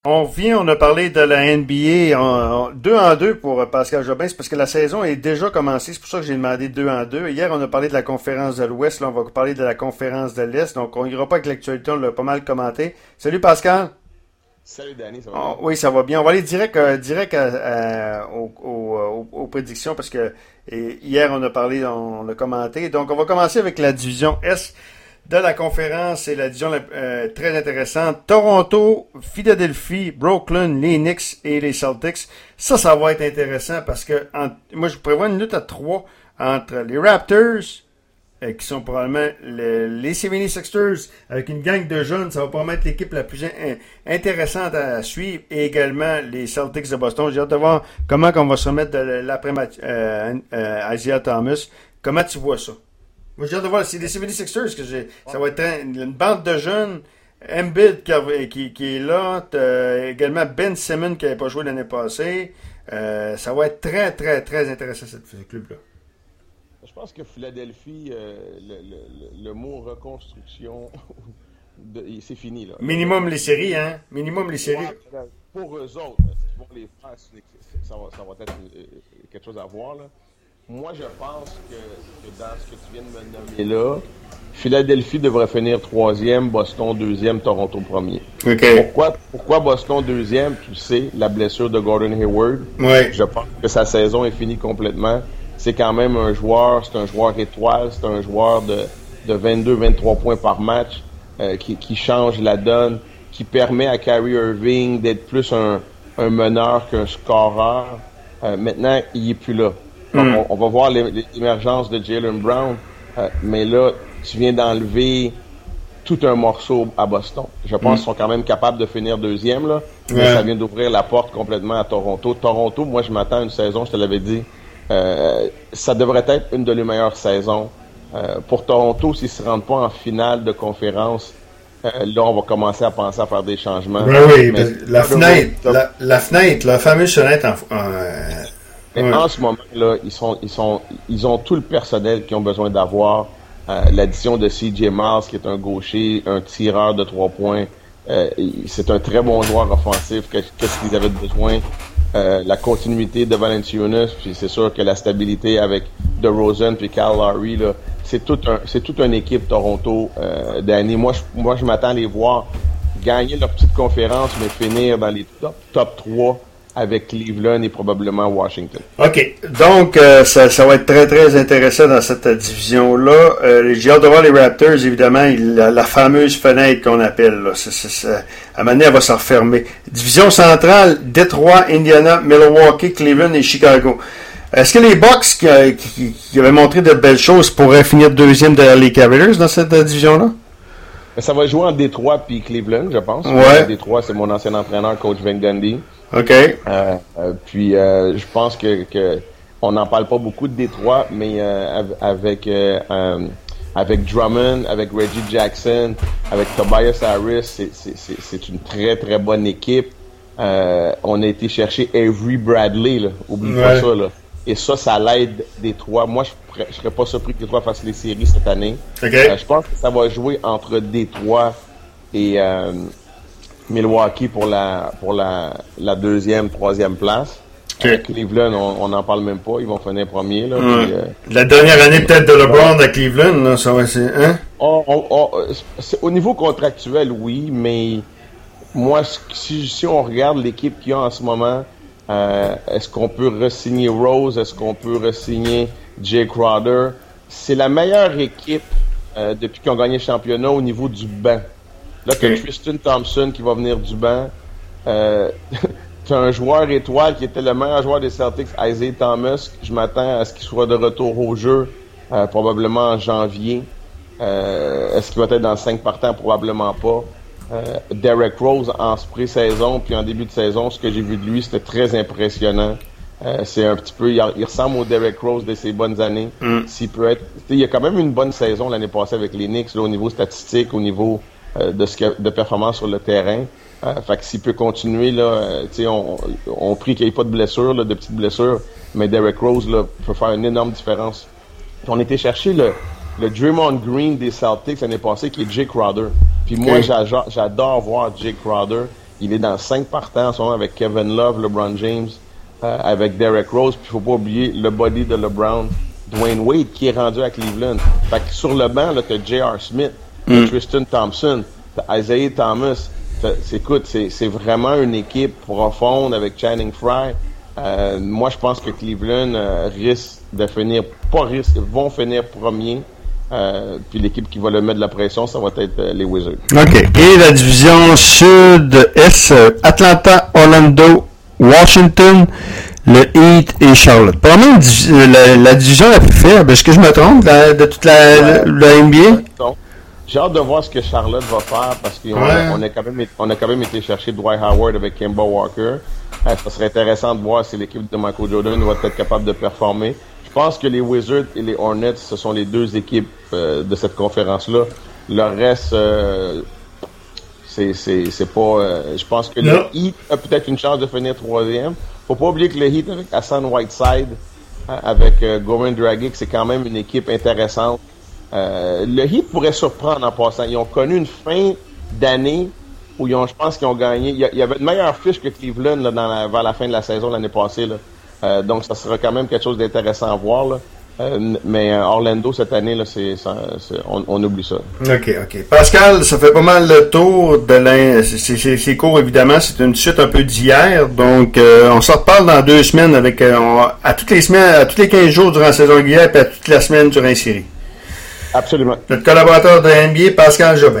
On revient, on a parlé de la NBA deux en deux pour Pascal Jobin, c'est parce que la saison est déjà commencée, c'est pour ça que j'ai demandé deux en deux. Hier, on a parlé de la conférence de l'Ouest, là, on va parler de la conférence de l'Est, donc on ira pas avec l'actualité, on l'a pas mal commenté. Salut Pascal! Salut Danny, ça va bien? Oui, ça va bien. On va aller direct aux prédictions parce que hier, on a parlé, on a commenté. Donc, on va commencer avec la division Est de la conférence. C'est la division très intéressante. Toronto, Philadelphie, Brooklyn, les Knicks et les Celtics. Ça va être intéressant parce que moi, je prévois une lutte à 3 entre les Raptors, qui sont probablement les 76ers, avec une gang de jeunes. Ça va probablement être l'équipe la plus intéressante à suivre. Et également les Celtics de Boston. J'ai hâte de voir comment on va se remettre de l'après-match Isaiah Thomas. Comment tu vois ça? Moi, j'ai hâte de voir. C'est les 76ers ça va être une bande de jeunes. Embiid qui est là. T'as également Ben Simmons qui n'avait pas joué l'année passée. Ça va être très, très, très intéressant, ce club-là. Je pense que Philadelphie, le mot reconstruction, c'est fini, là. Minimum les séries, hein? Minimum les séries. Ouais, pour eux autres, ce qu'ils vont les faire, ça va être quelque chose à voir, là. Moi, je pense que dans ce que tu viens de me nommer là, Philadelphie devrait finir troisième, Boston deuxième, Toronto premier. OK. Pourquoi Boston deuxième? Tu sais, la blessure de Gordon Hayward. Ouais. Je pense que sa saison est finie complètement. C'est quand même un joueur étoile, c'est un joueur de 22-23 points par match qui change la donne, qui permet à Kyrie Irving d'être plus un meneur qu'un scoreur. Maintenant, il est plus là. Donc, on va voir l'émergence de Jaylen Brown, mais là, tu viens d'enlever tout un morceau à Boston. Je pense qu'ils sont quand même capables de finir deuxième, là, mais ça vient d'ouvrir la porte complètement à Toronto. Toronto, moi, je m'attends à une saison, je te l'avais dit, ça devrait être une de les meilleures saisons. Pour Toronto, s'ils ne se rendent pas en finale de conférence, là, on va commencer à penser à faire des changements. Oui, mais la fenêtre, la fameuse fenêtre en ce moment, là, ils ont tout le personnel qu'ils ont besoin d'avoir. L'addition de CJ Miles, qui est un gaucher, un tireur de 3 points. C'est un très bon joueur offensif. Qu'est-ce qu'ils avaient besoin? La continuité de Valanciunas, puis c'est sûr que la stabilité avec DeRozan puis Kyle Lowry, là, c'est toute une équipe Toronto d'année. Moi, je m'attends à les voir gagner leur petite conférence, mais finir dans les top 3 avec Cleveland et probablement Washington. OK. Donc, ça va être très, très intéressant dans cette division-là. J'ai hâte de voir les Raptors, évidemment, la fameuse fenêtre qu'on appelle. Là. À un moment donné, elle va se refermer. Division centrale, Détroit, Indiana, Milwaukee, Cleveland et Chicago. Est-ce que les Bucks qui avaient montré de belles choses pourraient finir deuxième derrière les Cavaliers dans cette division-là? Ça va jouer en Détroit puis Cleveland, je pense. Ouais. Détroit, c'est mon ancien entraîneur, coach Van Gundy. OK. Puis je pense que on n'en parle pas beaucoup de Détroit, mais avec Drummond, avec Reggie Jackson, avec Tobias Harris, c'est une très très bonne équipe. On a été chercher Avery Bradley, là. Oublie pas ça, là. Et ça l'aide Détroit. Moi, je serais pas surpris que Détroit fasse les séries cette année. Okay. Je pense que ça va jouer entre Détroit et Milwaukee pour la deuxième, troisième place. Okay. Cleveland, on n'en parle même pas. Ils vont finir premier. Là, puis, la dernière année peut-être de LeBron à Cleveland, là, ça va c'est... Hein? Au niveau contractuel, oui, mais moi, si on regarde l'équipe qu'il y a en ce moment, est-ce qu'on peut re-signer Rose? Est-ce qu'on peut re-signer Jay Crowder? C'est la meilleure équipe depuis qu'ils ont gagné le championnat au niveau du banc. Là, t'as Tristan Thompson qui va venir du banc. T'as un joueur étoile qui était le meilleur joueur des Celtics, Isaiah Thomas. Je m'attends à ce qu'il soit de retour au jeu, probablement en janvier. Est-ce qu'il va être dans le 5 partants? Probablement pas. Derrick Rose en pré-saison puis en début de saison, ce que j'ai vu de lui, c'était très impressionnant. C'est un petit peu, il ressemble au Derrick Rose de ses bonnes années. S'il peut être, il y a quand même une bonne saison l'année passée avec les Knicks, là, au niveau statistique, au niveau de performance sur le terrain. Fait que s'il peut continuer, là, on prie qu'il n'y ait pas de blessures, là, de petites blessures, mais Derrick Rose là, peut faire une énorme différence. Puis on était chercher le Draymond Green des Celtics l'année passée, qui est Jay Crowder. Puis moi, j'adore voir Jay Crowder. il est dans 5 partants en ce moment avec Kevin Love, LeBron James, avec Derrick Rose, puis il faut pas oublier le body de LeBron, Dwayne Wade, qui est rendu à Cleveland. Fait que sur le banc, là, t'as J.R. Smith, t'as Tristan Thompson, t'as Isaiah Thomas. Écoute, c'est vraiment une équipe profonde avec Channing Frye. Moi, je pense que Cleveland risque de finir, vont finir premier. Puis l'équipe qui va le mettre de la pression, ça va être les Wizards. OK. Et la division sud-est, Atlanta, Orlando, Washington, le Heat et Charlotte. Probablement la division la plus faible. Est-ce que je me trompe de toute la NBA? J'ai hâte de voir ce que Charlotte va faire parce qu'on a quand même été chercher Dwight Howard avec Kemba Walker. Ça serait intéressant de voir si l'équipe de Michael Jordan va être capable de performer. Je pense que les Wizards et les Hornets, ce sont les deux équipes de cette conférence-là. Le reste, c'est pas. Je pense que le Heat a peut-être une chance de finir troisième. Faut pas oublier que le Heat avec Hassan Whiteside, avec Goran Dragic, c'est quand même une équipe intéressante. Le Heat pourrait surprendre en passant. Ils ont connu une fin d'année où je pense qu'ils ont gagné. Il y avait une meilleure fiche que Cleveland là, vers la fin de la saison l'année passée. Là. Donc, ça sera quand même quelque chose d'intéressant à voir. Là. Mais Orlando, cette année, là, on oublie ça. OK. Pascal, ça fait pas mal le tour de c'est court, évidemment. C'est une suite un peu d'hier. Donc, on s'en reparle dans 2 semaines avec à toutes les semaines, à tous les 15 jours durant la saison régulière et à toute la semaine durant la série. Absolument. Notre collaborateur de NBA, Pascal Jobin.